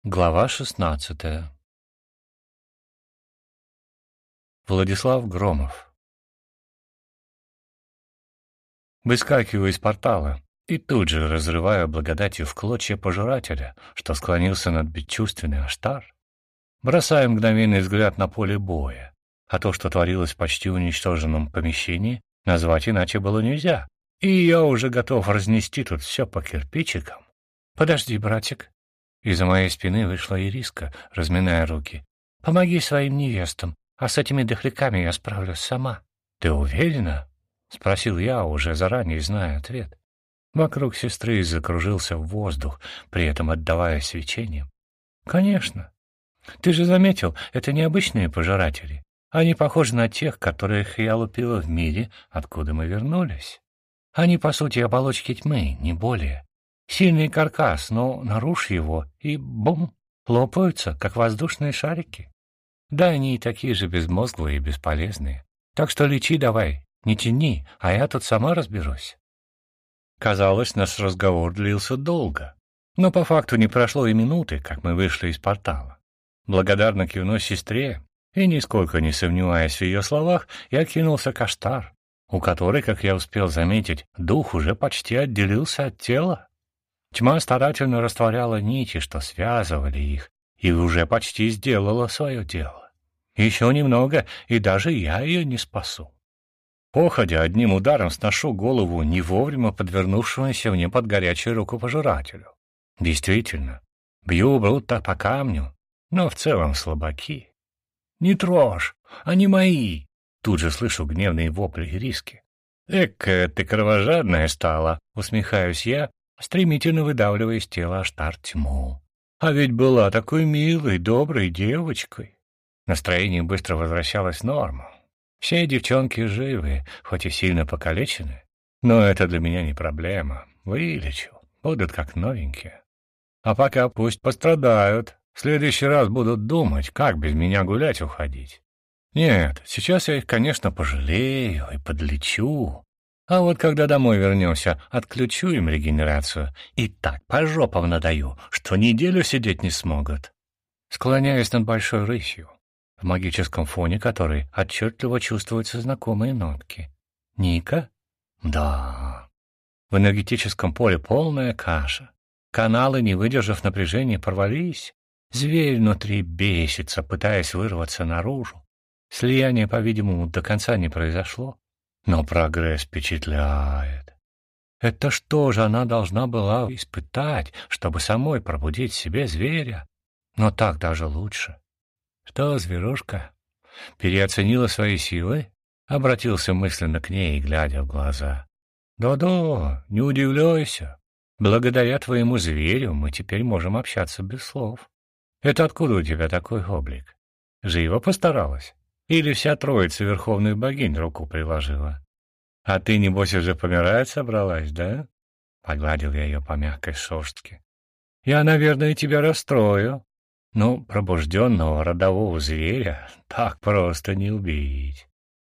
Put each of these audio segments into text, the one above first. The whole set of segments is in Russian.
Глава 16. Владислав Громов. Выскакиваю из портала и тут же разрываю благодатью в клочья пожирателя, что склонился над бесчувственный Аштар. Бросаю мгновенный взгляд на поле боя, а то, что творилось в почти уничтоженном помещении, назвать иначе было нельзя, и я уже готов разнести тут все по кирпичикам. «Подожди, братик». Из-за моей спины вышла Ириска, разминая руки. «Помоги своим невестам, а с этими дохляками я справлюсь сама». «Ты уверена?» — спросил я, уже заранее зная ответ. Вокруг сестры закружился воздух, при этом отдавая свечением. «Конечно. Ты же заметил, это необычные пожиратели. Они похожи на тех, которых я лупила в мире, откуда мы вернулись. Они, по сути, оболочки тьмы, не более. Сильный каркас, но нарушь его, и бум, лопаются, как воздушные шарики. Да, они и такие же безмозглые и бесполезные. Так что лечи давай, не тяни, а я тут сама разберусь». Казалось, наш разговор длился долго, но по факту не прошло и минуты, как мы вышли из портала. Благодарно кивнув сестре, и нисколько не сомневаясь в ее словах, я кинулся к Аштар, у которой, как я успел заметить, дух уже почти отделился от тела. Тьма старательно растворяла нити, что связывали их, и уже почти сделала свое дело. Еще немного, и даже я ее не спасу. Походя, одним ударом сношу голову не вовремя подвернувшемуся мне под горячую руку пожирателю. Действительно, бью будто по камню, но в целом слабаки. «Не трожь, они мои!» Тут же слышу гневные вопли Ириски. «Экая ты кровожадная стала!» — усмехаюсь я, стремительно выдавливая из тела Аштар тьму. А ведь была такой милой, доброй девочкой. Настроение быстро возвращалось в норму. Все девчонки живы, хоть и сильно покалечены, но это для меня не проблема. Вылечу, будут как новенькие. А пока пусть пострадают. В следующий раз будут думать, как без меня гулять уходить. Нет, сейчас я их, конечно, пожалею и подлечу. А вот когда домой вернемся, отключу им регенерацию и так по жопам надаю, что неделю сидеть не смогут. Склоняюсь над большой рысью, в магическом фоне которой отчетливо чувствуются знакомые нотки. Ника? Да. В энергетическом поле полная каша. Каналы, не выдержав напряжения, порвались. Зверь внутри бесится, пытаясь вырваться наружу. Слияние, по-видимому, до конца не произошло. Но прогресс впечатляет. Это что же она должна была испытать, чтобы самой пробудить в себе зверя? Но так даже лучше. Что, зверушка, переоценила свои силы? Обратился мысленно к ней, глядя в глаза. Да-да, не удивляйся. Благодаря твоему зверю мы теперь можем общаться без слов. Это откуда у тебя такой облик? Живо постаралась? Или вся троица верховных богинь руку приложила? А ты, небось, уже помирать собралась, да? Погладил я ее по мягкой шерстке. Я, наверное, тебя расстрою. Но пробужденного родового зверя так просто не убить.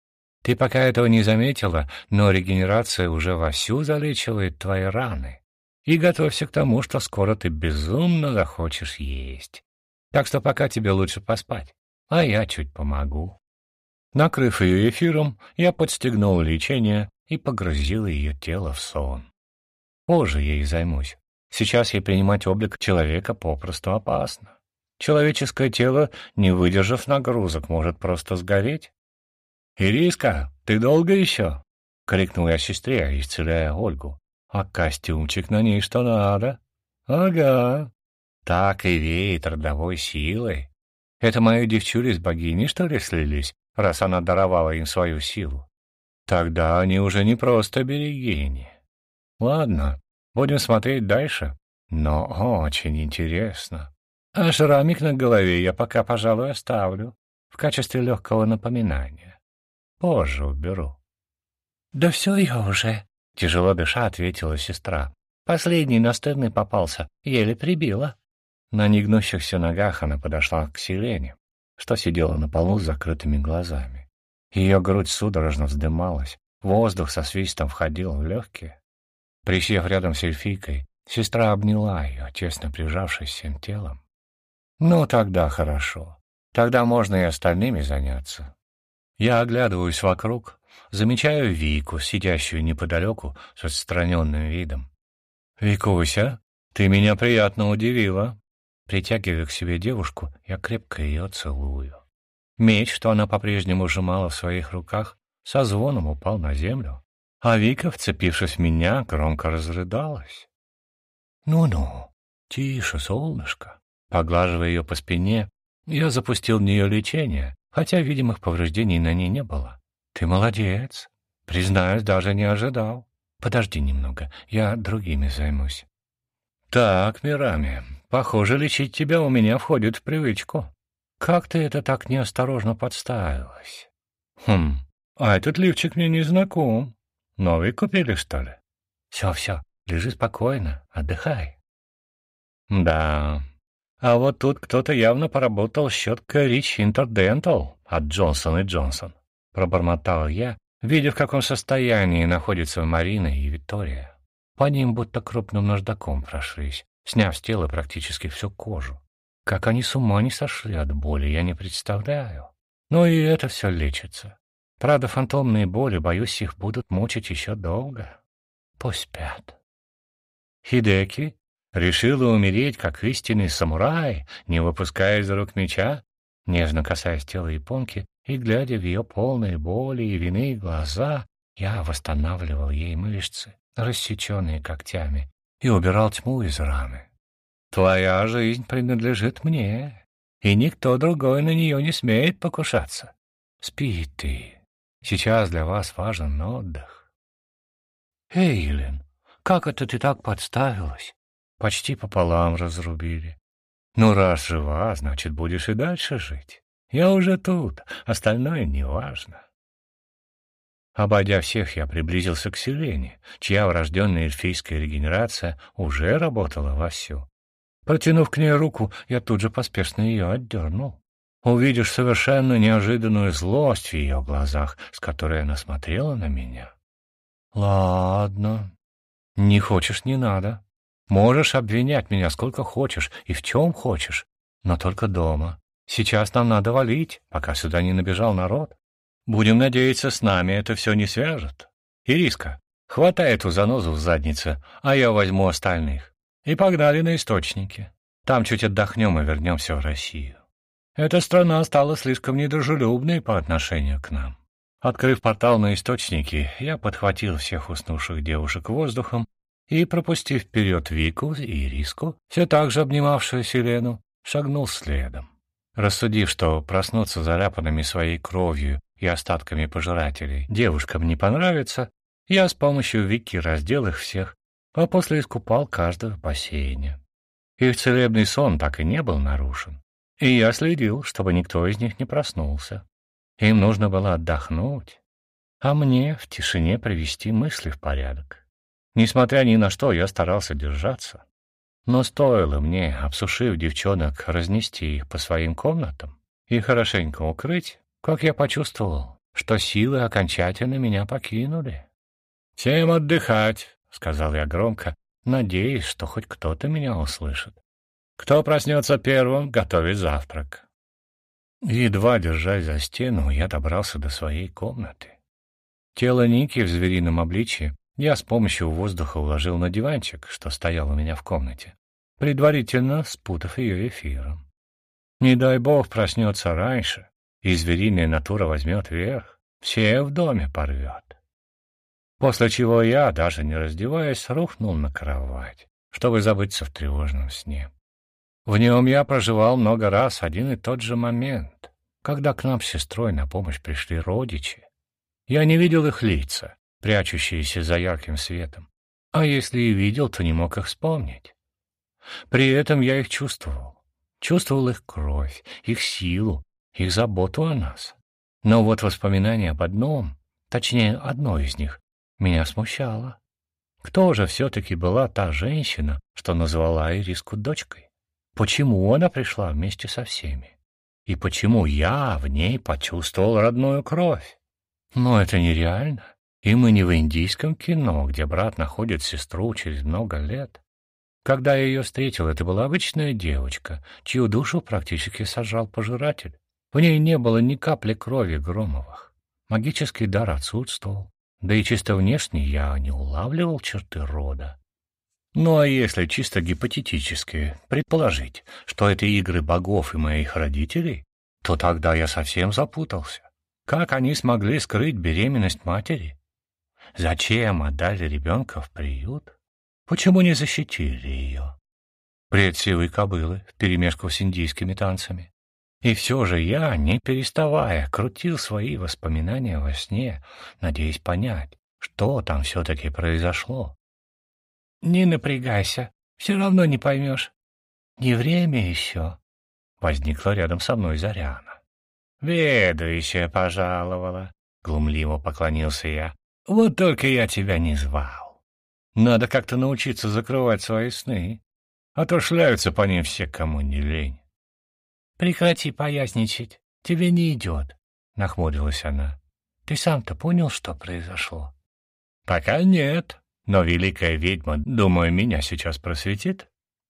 Ты пока этого не заметила, но регенерация уже вовсю залечивает твои раны. И готовься к тому, что скоро ты безумно захочешь есть. Так что пока тебе лучше поспать, а я чуть помогу. Накрыв ее эфиром, я подстегнул лечение и погрузил ее тело в сон. Позже ей займусь. Сейчас ей принимать облик человека попросту опасно. Человеческое тело, не выдержав нагрузок, может просто сгореть. «Ириска, ты долго еще?» — крикнул я сестре, исцеляя Ольгу. «А костюмчик на ней что надо?» «Ага. Так и веет родовой силой. Это мои девчули с богиней, что ли, слились, раз она даровала им свою силу? Тогда они уже не просто берегини. Ладно, будем смотреть дальше, но очень интересно. А шрамик на голове я пока, пожалуй, оставлю в качестве легкого напоминания. Позже уберу». «Да все я уже», — тяжело дыша ответила сестра. «Последний настырный попался, еле прибила». На негнущихся ногах она подошла к Селене, что сидела на полу с закрытыми глазами. Ее грудь судорожно вздымалась, воздух со свистом входил в легкие. Присев рядом с эльфийкой, сестра обняла ее, тесно прижавшись всем телом. Ну, тогда хорошо. Тогда можно и остальными заняться. Я оглядываюсь вокруг, замечаю Вику, сидящую неподалеку с отстраненным видом. «Викуся, ты меня приятно удивила». Притягивая к себе девушку, я крепко ее целую. Меч, что она по-прежнему сжимала в своих руках, со звоном упал на землю, а Вика, вцепившись в меня, громко разрыдалась. «Ну-ну, тише, солнышко». Поглаживая ее по спине, я запустил в нее лечение, хотя видимых повреждений на ней не было. «Ты молодец. Признаюсь, даже не ожидал. Подожди немного, я другими займусь». «Так, Мирами, похоже, лечить тебя у меня входит в привычку. Как ты это так неосторожно подставилась?» А этот лифчик мне не знаком. Новый купили, что ли?» Все, лежи спокойно, отдыхай». «Да, а вот тут кто-то явно поработал щеткой Rich Interdental от Джонсон и Джонсон», — пробормотал я, видя, в каком состоянии находятся Марина и Виктория. По ним будто крупным наждаком прошлись, сняв с тела практически всю кожу. Как они с ума не сошли от боли, я не представляю. Но и это все лечится. Правда, фантомные боли, боюсь, их будут мучить еще долго. Пусть спят. Хидеки решила умереть, как истинный самурай, не выпуская из рук меча, нежно касаясь тела японки и глядя в ее полные боли и вины глаза, я восстанавливал ей мышцы, рассеченные когтями, и убирал тьму из раны. «Твоя жизнь принадлежит мне, и никто другой на нее не смеет покушаться. Спи ты. Сейчас для вас важен отдых». «Эйлин, как это ты так подставилась?» «Почти пополам разрубили. Ну, раз жива, значит, будешь и дальше жить. Я уже тут, остальное неважно». Обойдя всех, я приблизился к Селене, чья врожденная эльфийская регенерация уже работала вовсю. Протянув к ней руку, я тут же поспешно ее отдернул. Увидишь совершенно неожиданную злость в ее глазах, с которой она смотрела на меня. «Ладно. Не хочешь — не надо. Можешь обвинять меня сколько хочешь и в чем хочешь, но только дома. Сейчас нам надо валить, пока сюда не набежал народ. Будем надеяться, с нами это все не свяжет. Ириска, хватай эту занозу в заднице, а я возьму остальных. И погнали на источники. Там чуть отдохнем и вернемся в Россию. Эта страна стала слишком недружелюбной по отношению к нам». Открыв портал на источники, я подхватил всех уснувших девушек воздухом и, пропустив вперед Вику и Ириску, все так же обнимавшую Селену, шагнул следом. Рассудив, что проснуться заляпанными своей кровью и остатками пожирателей девушкам не понравится, я с помощью Вики раздел их всех, а после искупал каждого в бассейне. Их целебный сон так и не был нарушен, и я следил, чтобы никто из них не проснулся. Им нужно было отдохнуть, а мне в тишине привести мысли в порядок. Несмотря ни на что, я старался держаться. Но стоило мне, обсушив девчонок, разнести их по своим комнатам и хорошенько укрыть, как я почувствовал, что силы окончательно меня покинули. «Всем отдыхать», — сказал я громко, надеясь, что хоть кто-то меня услышит. «Кто проснется первым, готовить завтрак». Едва держась за стену, я добрался до своей комнаты. Тело Ники в зверином обличье я с помощью воздуха уложил на диванчик, что стоял у меня в комнате, предварительно спутав ее эфиром. Не дай бог проснется раньше, и звериная натура возьмет верх, все в доме порвет. После чего я, даже не раздеваясь, рухнул на кровать, чтобы забыться в тревожном сне. В нем я проживал много раз один и тот же момент, когда к нам с сестрой на помощь пришли родичи. Я не видел их лица, прячущиеся за ярким светом, а если и видел, то не мог их вспомнить. При этом я их чувствовал их кровь, их силу, их заботу о нас. Но вот воспоминание об одном, точнее, одной из них, меня смущало. Кто же все-таки была та женщина, что назвала Ириску дочкой? Почему она пришла вместе со всеми? И почему я в ней почувствовал родную кровь? Но это нереально. И мы не в индийском кино, где брат находит сестру через много лет. Когда я ее встретил, это была обычная девочка, чью душу практически сожрал пожиратель. В ней не было ни капли крови Громовых. Магический дар отсутствовал, да и чисто внешне я не улавливал черты рода. Ну а если чисто гипотетически предположить, что это игры богов и моих родителей, то тогда я совсем запутался. Как они смогли скрыть беременность матери? Зачем отдали ребенка в приют? Почему не защитили ее? Бред сивой кобылы вперемешку с индийскими танцами. И все же я, не переставая, крутил свои воспоминания во сне, надеясь понять, что там все-таки произошло. «Не напрягайся, все равно не поймешь. Не время еще», — возникла рядом со мной Заряна. «Ведущая пожаловала», — глумливо поклонился я. «Вот только я тебя не звал. Надо как-то научиться закрывать свои сны, а то шляются по ним все, кому не лень». «Прекрати поясничать, тебе не идет», — нахмурилась она. «Ты сам-то понял, что произошло?» «Пока нет, но великая ведьма, думаю, меня сейчас просветит.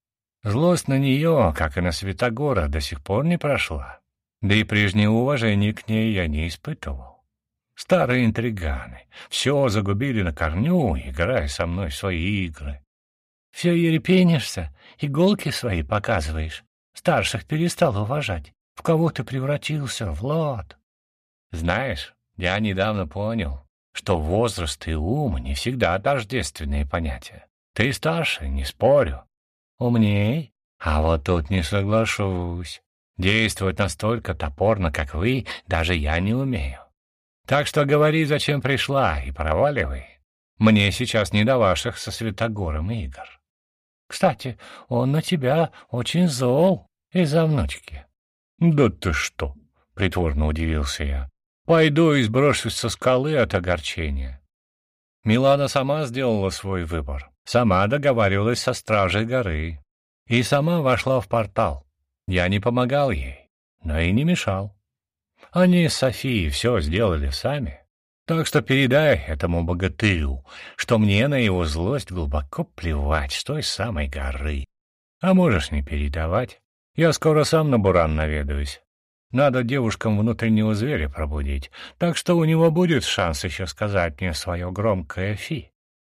Злость на нее, как и на Святогора, до сих пор не прошла, да и прежнее уважение к ней я не испытывал. Старые интриганы все загубили на корню, играя со мной в свои игры. Все ерепенишься, иголки свои показываешь. Старших перестал уважать. В кого ты превратился, Влад? Знаешь, я недавно понял, что возраст и ум не всегда тождественные понятия. Ты старше, не спорю. Умней? А вот тут не соглашусь. Действовать настолько топорно, как вы, даже я не умею. Так что говори, зачем пришла, и проваливай. Мне сейчас не до ваших со Святогором игр. Кстати, он на тебя очень зол из-за внучки. — Да ты что? — притворно удивился я. — Пойду и сброшусь со скалы от огорчения. Милана сама сделала свой выбор, сама договаривалась со Стражей горы и сама вошла в портал. Я не помогал ей, но и не мешал. Они с Софией все сделали сами. Так что передай этому богатырю, что мне на его злость глубоко плевать с той самой горы. А можешь не передавать. Я скоро сам на буран наведаюсь. Надо девушкам внутреннего зверя пробудить, так что у него будет шанс еще сказать мне свое громкое фи.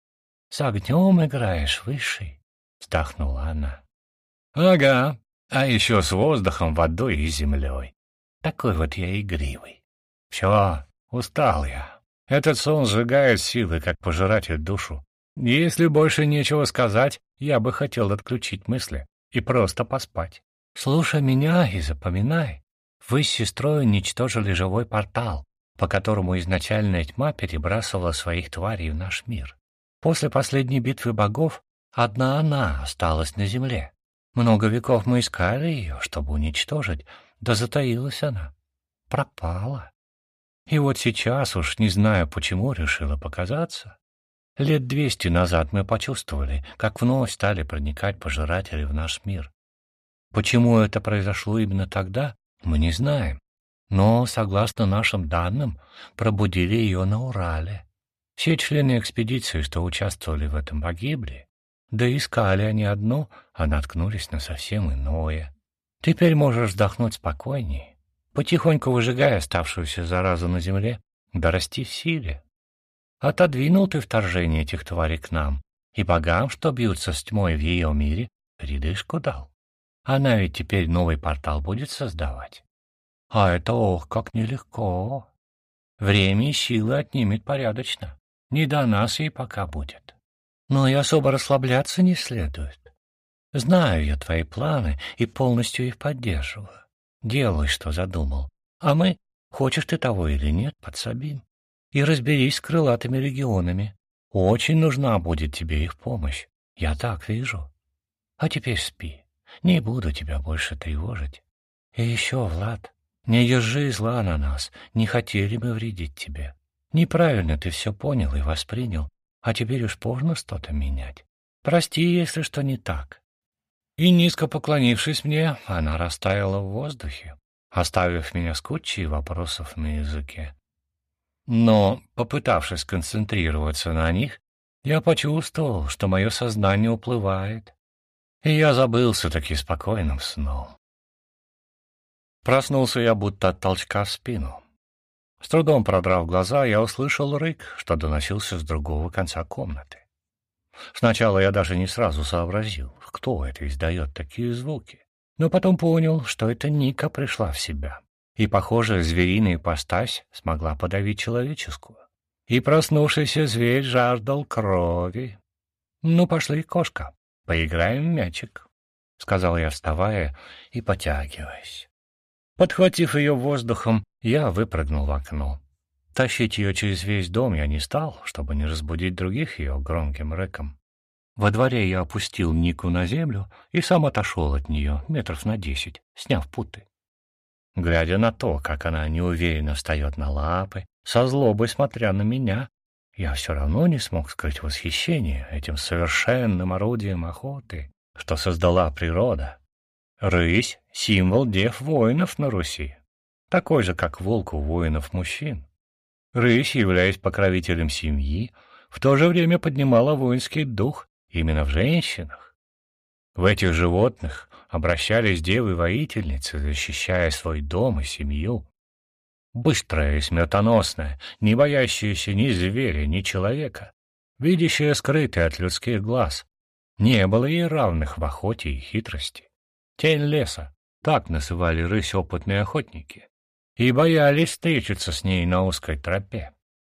— С огнем играешь, Высший? — вздохнула она. — Ага, а еще с воздухом, водой и землей. Такой вот я игривый. Все, устал я. Этот сон сжигает силы, как пожиратель душу. Если больше нечего сказать, я бы хотел отключить мысли и просто поспать. Слушай меня и запоминай. Вы с сестрой уничтожили живой портал, по которому изначальная тьма перебрасывала своих тварей в наш мир. После последней битвы богов одна она осталась на земле. Много веков мы искали ее, чтобы уничтожить, да затаилась она. Пропала. И вот сейчас, уж не знаю почему, решила показаться. Лет 200 назад мы почувствовали, как вновь стали проникать пожиратели в наш мир. Почему это произошло именно тогда, мы не знаем. Но, согласно нашим данным, пробудили ее на Урале. Все члены экспедиции, что участвовали в этом, погибли. Да искали они одно, а наткнулись на совсем иное. Теперь можешь вздохнуть спокойнее. Потихоньку выжигая оставшуюся заразу на земле, да расти в силе. Отодвинул ты вторжение этих тварей к нам, и богам, что бьются с тьмой в ее мире, передышку дал. Она ведь теперь новый портал будет создавать. А это, ох, как нелегко. Время и силы отнимет порядочно. Не до нас ей пока будет. Но и особо расслабляться не следует. Знаю я твои планы и полностью их поддерживаю. Делай, что задумал. А мы, хочешь ты того или нет, подсобим. И разберись с крылатыми легионами. Очень нужна будет тебе их помощь. Я так вижу. А теперь спи. Не буду тебя больше тревожить. И еще, Влад, не держи зла на нас. Не хотели мы вредить тебе. Неправильно ты все понял и воспринял, а теперь уж поздно что-то менять. Прости, если что не так. И, низко поклонившись мне, она растаяла в воздухе, оставив меня с кучей вопросов на языке. Но, попытавшись сконцентрироваться на них, я почувствовал, что мое сознание уплывает. и я забылся таки спокойным сном. Проснулся я будто от толчка в спину. С трудом продрав глаза, я услышал рык, что доносился с другого конца комнаты. Сначала я даже не сразу сообразил, кто это издает такие звуки, но потом понял, что это Ника пришла в себя, и, похоже, звериная ипостась смогла подавить человеческую. И проснувшийся зверь жаждал крови. «Ну, пошли, кошка, поиграем в мячик», — сказал я, вставая и потягиваясь. Подхватив ее воздухом, я выпрыгнул в окно. Тащить ее через весь дом я не стал, чтобы не разбудить других ее громким рыком. Во дворе я опустил Нику на землю и сам отошел от нее метров на 10, сняв путы. Глядя на то, как она неуверенно встает на лапы, со злобой смотря на меня, я все равно не смог скрыть восхищение этим совершенным орудием охоты, что создала природа. Рысь — символ дев воинов на Руси, такой же, как волк у воинов-мужчин. Рысь, являясь покровителем семьи, в то же время поднимала воинский дух именно в женщинах. В этих животных обращались девы-воительницы, защищая свой дом и семью. Быстрая и смертоносная, не боящаяся ни зверя, ни человека, видящая скрытое от людских глаз, не было ей равных в охоте и хитрости. Тень леса, так называли рысь опытные охотники, и боялись встретиться с ней на узкой тропе.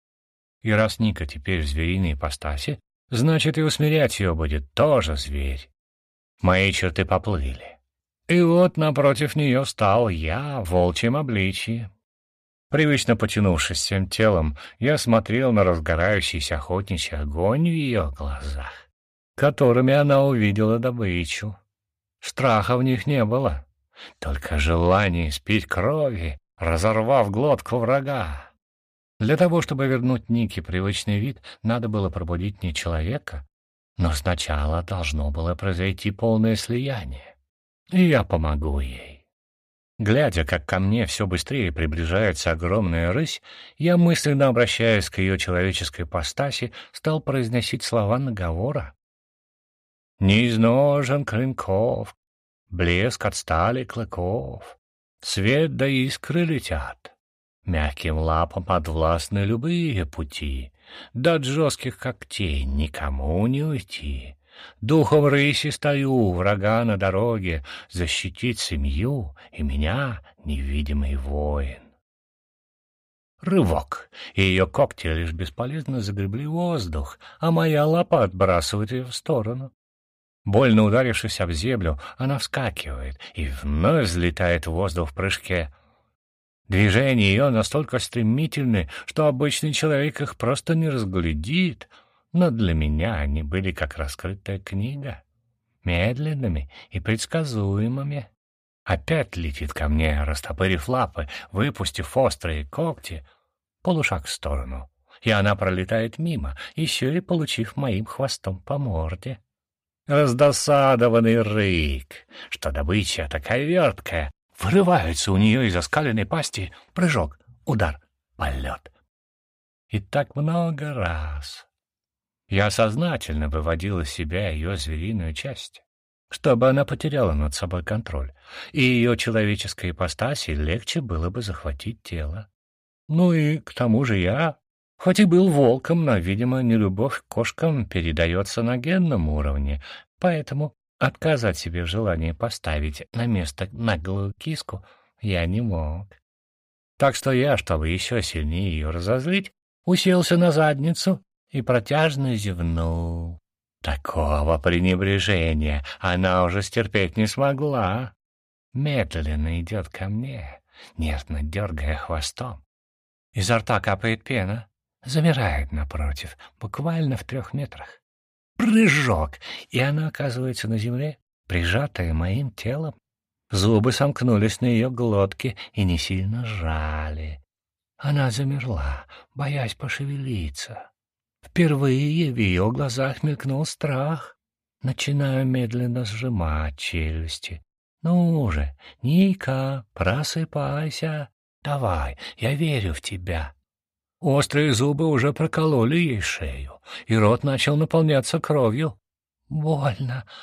И раз Ника теперь в звериной ипостаси, значит, и усмирять ее будет тоже зверь. Мои черты поплыли. И вот напротив нее стал я в волчьем обличье. Привычно потянувшись всем телом, я смотрел на разгорающийся охотничий огонь в ее глазах, которыми она увидела добычу. Страха в них не было, только желание спить крови, разорвав глотку врага. Для того, чтобы вернуть Нике привычный вид, надо было пробудить не человека, но сначала должно было произойти полное слияние. И я помогу ей. Глядя, как ко мне все быстрее приближается огромная рысь, я, мысленно обращаясь к ее человеческой ипостаси, стал произносить слова наговора. «Не из ножен клинков, блеск от стали клыков, свет да искры летят, мягким лапам подвластны любые пути, да от жестких когтей никому не уйти. Духом рыси стою, врага на дороге, защитить семью и меня, невидимый воин». Рывок, и ее когти лишь бесполезно загребли воздух, а моя лапа отбрасывает ее в сторону. Больно ударившись об землю, она вскакивает и вновь взлетает в воздух в прыжке. Движения ее настолько стремительны, что обычный человек их просто не разглядит, но для меня они были как раскрытая книга, медленными и предсказуемыми. Опять летит ко мне, растопырив лапы, выпустив острые когти, полушаг в сторону, и она пролетает мимо, еще и получив моим хвостом по морде. Раздосадованный рык, что добыча такая верткая, вырывается у нее из оскаленной пасти, прыжок, удар, полет. И так много раз. Я сознательно выводил из себя ее звериную часть, чтобы она потеряла над собой контроль, и ее человеческой ипостаси легче было бы захватить тело. Ну и к тому же я, хоть и был волком, но, видимо, нелюбовь к кошкам передается на генном уровне, поэтому отказать себе в желании поставить на место наглую киску я не мог. Так что я, чтобы еще сильнее ее разозлить, уселся на задницу и протяжно зевнул. Такого пренебрежения она уже стерпеть не смогла. Медленно идет ко мне, нервно дергая хвостом. Изо рта капает пена, замирает напротив, буквально в 3 метрах. Прыжок, и она оказывается на земле, прижатая моим телом. Зубы сомкнулись на ее глотке и не сильно сжали. Она замерла, боясь пошевелиться. Впервые в ее глазах мелькнул страх. Начинаю медленно сжимать челюсти. «Ну же, Ника, просыпайся. Давай, я верю в тебя». Острые зубы уже прокололи ей шею, и рот начал наполняться кровью. «Больно.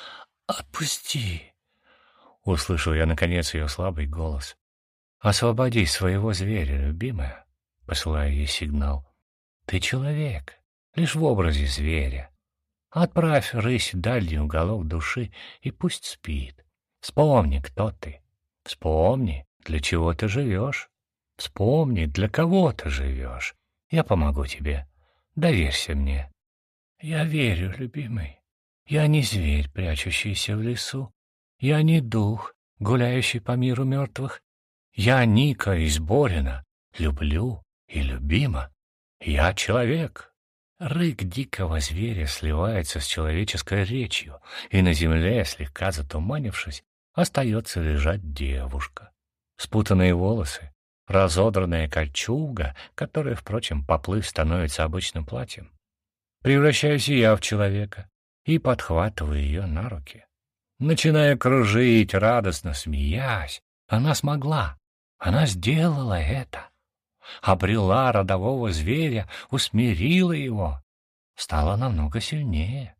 «Отпусти!» — услышал я, наконец, ее слабый голос. «Освободи своего зверя, любимая», — посылаю ей сигнал. «Ты человек, лишь в образе зверя. Отправь рысь в дальний уголок души и пусть спит. Вспомни, кто ты. Вспомни, для чего ты живешь. Вспомни, для кого ты живешь. Я помогу тебе. Доверься мне». «Я верю, любимый. Я не зверь, прячущийся в лесу. Я не дух, гуляющий по миру мертвых. Я Ника из Борина, люблю и любима. Я человек». Рык дикого зверя сливается с человеческой речью, и на земле, слегка затуманившись, остается лежать девушка. Спутанные волосы, разодранная кольчуга, которая, впрочем, поплыв, становится обычным платьем. Превращаюсь и я в человека и подхватываю ее на руки. Начиная кружить, радостно смеясь, она смогла, она сделала это. Обрела родового зверя, усмирила его, стала намного сильнее.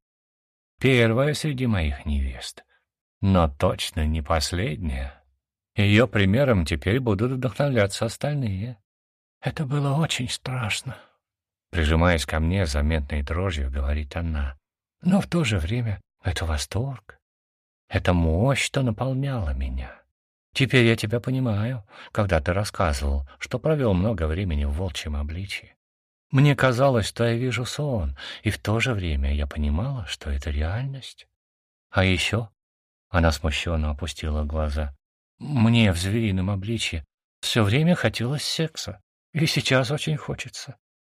Первая среди моих невест, но точно не последняя. Ее примером теперь будут вдохновляться остальные. Это было очень страшно. Прижимаясь ко мне, заметной дрожью, говорит она. Но в то же время это восторг. Это мощь, что наполняла меня. Теперь я тебя понимаю, когда ты рассказывал, что провел много времени в волчьем обличье. Мне казалось, что я вижу сон, и в то же время я понимала, что это реальность. А еще она смущенно опустила глаза. Мне в зверином обличье все время хотелось секса, и сейчас очень хочется.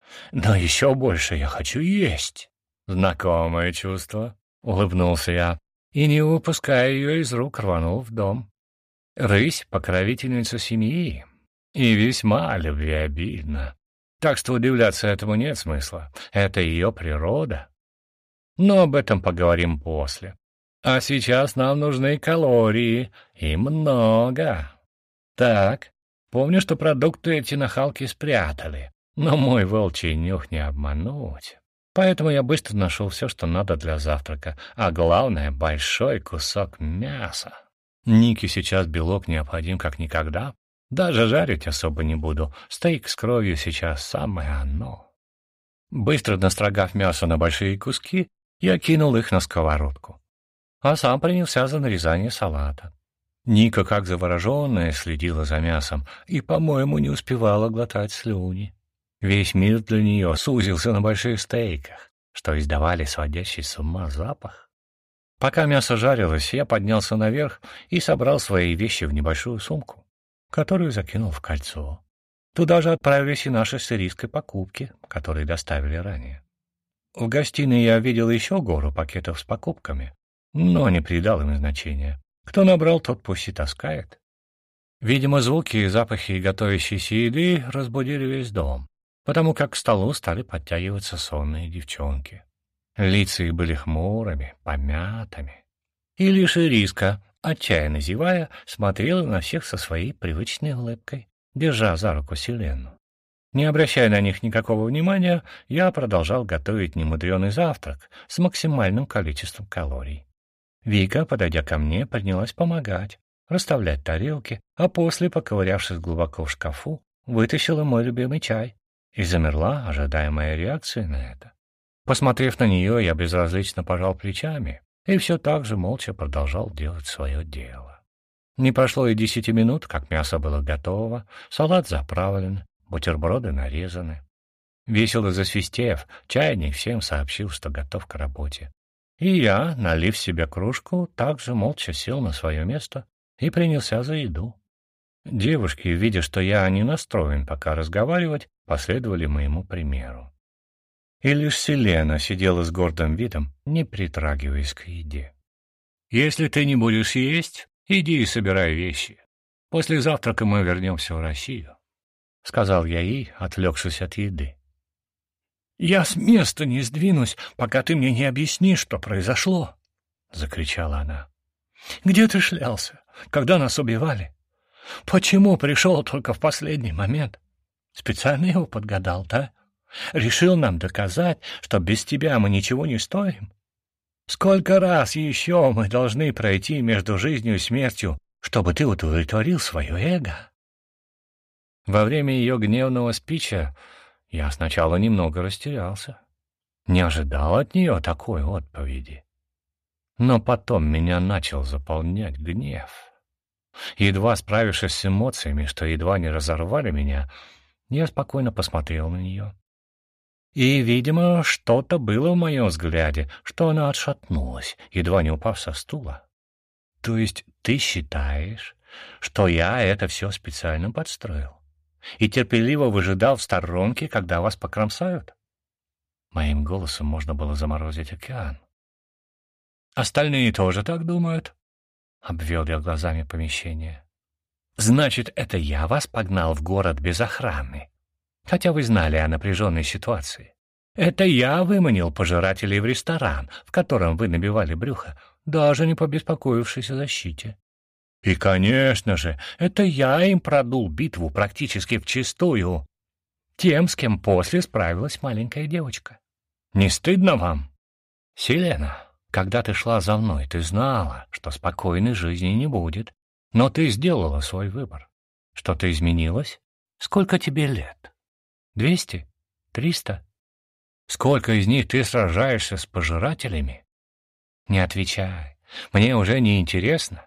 Но еще больше я хочу есть. Знакомое чувство, — улыбнулся я, и, не выпуская ее из рук, рванул в дом. Рысь — покровительница семьи, и весьма любвеобильна. Так что удивляться этому нет смысла. Это ее природа. Но об этом поговорим после. А сейчас нам нужны калории, и много. Так, помню, что продукты эти нахалки спрятали, но мой волчий нюх не обмануть. Поэтому я быстро нашел все, что надо для завтрака, а главное — большой кусок мяса. Нике сейчас белок необходим как никогда. Даже жарить особо не буду. Стейк с кровью сейчас самое оно. Быстро настрогав мясо на большие куски, я кинул их на сковородку. А сам принялся за нарезание салата. Ника, как завороженная, следила за мясом и, по-моему, не успевала глотать слюни. Весь мир для нее сузился на больших стейках, что издавали сводящий с ума запах. Пока мясо жарилось, я поднялся наверх и собрал свои вещи в небольшую сумку, которую закинул в кольцо. Туда же отправились и наши с Ириской покупки, которые доставили ранее. В гостиной я видел еще гору пакетов с покупками, но не придал им значения. Кто набрал, тот пусть и таскает. Видимо, звуки, запахи готовящейся еды разбудили весь дом, потому как к столу стали подтягиваться сонные девчонки. Лица их были хмурыми, помятыми. И лишь Ириска, отчаянно зевая, смотрела на всех со своей привычной улыбкой, держа за руку Селену. Не обращая на них никакого внимания, я продолжал готовить немудреный завтрак с максимальным количеством калорий. Вика, подойдя ко мне, принялась помогать, расставлять тарелки, а после, поковырявшись глубоко в шкафу, вытащила мой любимый чай и замерла, ожидая моей реакции на это. Посмотрев на нее, я безразлично пожал плечами и все так же молча продолжал делать свое дело. Не прошло и 10 минут, как мясо было готово, салат заправлен, бутерброды нарезаны. Весело засвистев, чайник всем сообщил, что готов к работе. И я, налив себе кружку, также молча сел на свое место и принялся за еду. Девушки, видя, что я не настроен пока разговаривать, последовали моему примеру. И лишь Селена сидела с гордым видом, не притрагиваясь к еде. «Если ты не будешь есть, иди и собирай вещи. После завтрака мы вернемся в Россию», — сказал я ей, отвлекшись от еды. «Я с места не сдвинусь, пока ты мне не объяснишь, что произошло», — закричала она. «Где ты шлялся, когда нас убивали? Почему пришел только в последний момент? Специально его подгадал, да? Решил нам доказать, что без тебя мы ничего не стоим? Сколько раз еще мы должны пройти между жизнью и смертью, чтобы ты удовлетворил свое эго?» Во время ее гневного спича я сначала немного растерялся. Не ожидал от нее такой отповеди. Но потом меня начал заполнять гнев. Едва справившись с эмоциями, что едва не разорвали меня, я спокойно посмотрел на нее. И, видимо, что-то было в моем взгляде, что она отшатнулась, едва не упав со стула. «То есть ты считаешь, что я это все специально подстроил и терпеливо выжидал в сторонке, когда вас покромсают?» Моим голосом можно было заморозить океан. «Остальные тоже так думают?» — обвел я глазами помещение. «Значит, это я вас погнал в город без охраны, хотя вы знали о напряженной ситуации. Это я выманил пожирателей в ресторан, в котором вы набивали брюхо, даже не побеспокоившись о защите. И, конечно же, это я им продул битву практически вчистую, тем, с кем после справилась маленькая девочка. Не стыдно вам? Селена, когда ты шла за мной, ты знала, что спокойной жизни не будет, но ты сделала свой выбор. Что-то изменилось? Сколько тебе лет? 200? 300? Сколько из них ты сражаешься с пожирателями? Не отвечай, мне уже не интересно.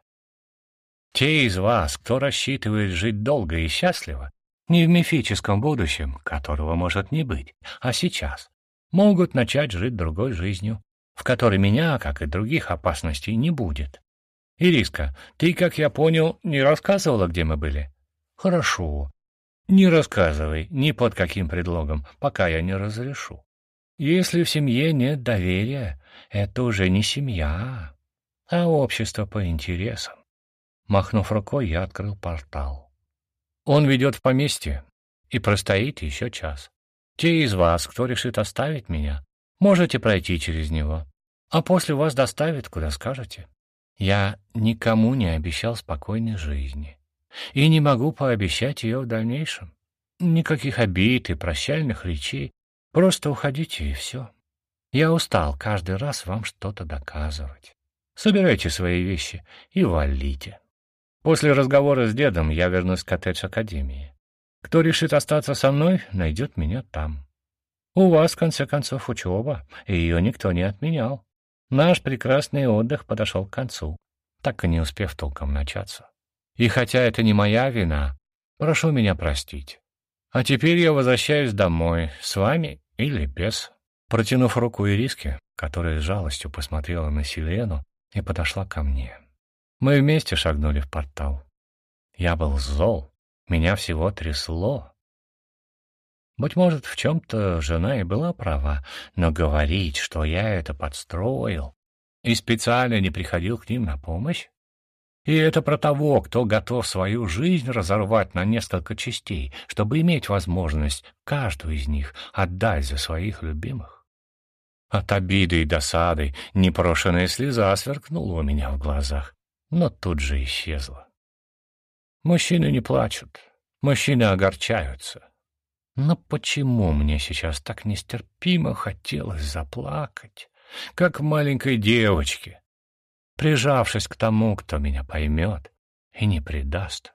Те из вас, кто рассчитывает жить долго и счастливо, не в мифическом будущем, которого может не быть, а сейчас, могут начать жить другой жизнью, в которой меня, как и других, опасностей не будет. Ириска, ты, как я понял, не рассказывала, где мы были? Хорошо. Не рассказывай, ни под каким предлогом, пока я не разрешу. Если в семье нет доверия, это уже не семья, а общество по интересам. Махнув рукой, я открыл портал. Он ведет в поместье и простоит еще час. Те из вас, кто решит оставить меня, можете пройти через него, а после вас доставят, куда скажете. Я никому не обещал спокойной жизни и не могу пообещать ее в дальнейшем. Никаких обид и прощальных речей, просто уходите и все. Я устал каждый раз вам что-то доказывать. Собирайте свои вещи и валите. После разговора с дедом я вернусь в коттедж Академии. Кто решит остаться со мной, найдет меня там. У вас, в конце концов, учеба, и ее никто не отменял. Наш прекрасный отдых подошел к концу, так и не успев толком начаться. И хотя это не моя вина, прошу меня простить. А теперь я возвращаюсь домой, с вами или без». Протянув руку Ириске, которая с жалостью посмотрела на Селену и подошла ко мне. Мы вместе шагнули в портал. Я был зол, меня всего трясло. Быть может, в чем-то жена и была права, но говорить, что я это подстроил и специально не приходил к ним на помощь? И это про того, кто готов свою жизнь разорвать на несколько частей, чтобы иметь возможность каждую из них отдать за своих любимых. От обиды и досады непрошенная слеза сверкнула у меня в глазах, но тут же исчезла. Мужчины не плачут, мужчины огорчаются. Но почему мне сейчас так нестерпимо хотелось заплакать, как маленькой девочке, прижавшись к тому, кто меня поймет и не предаст?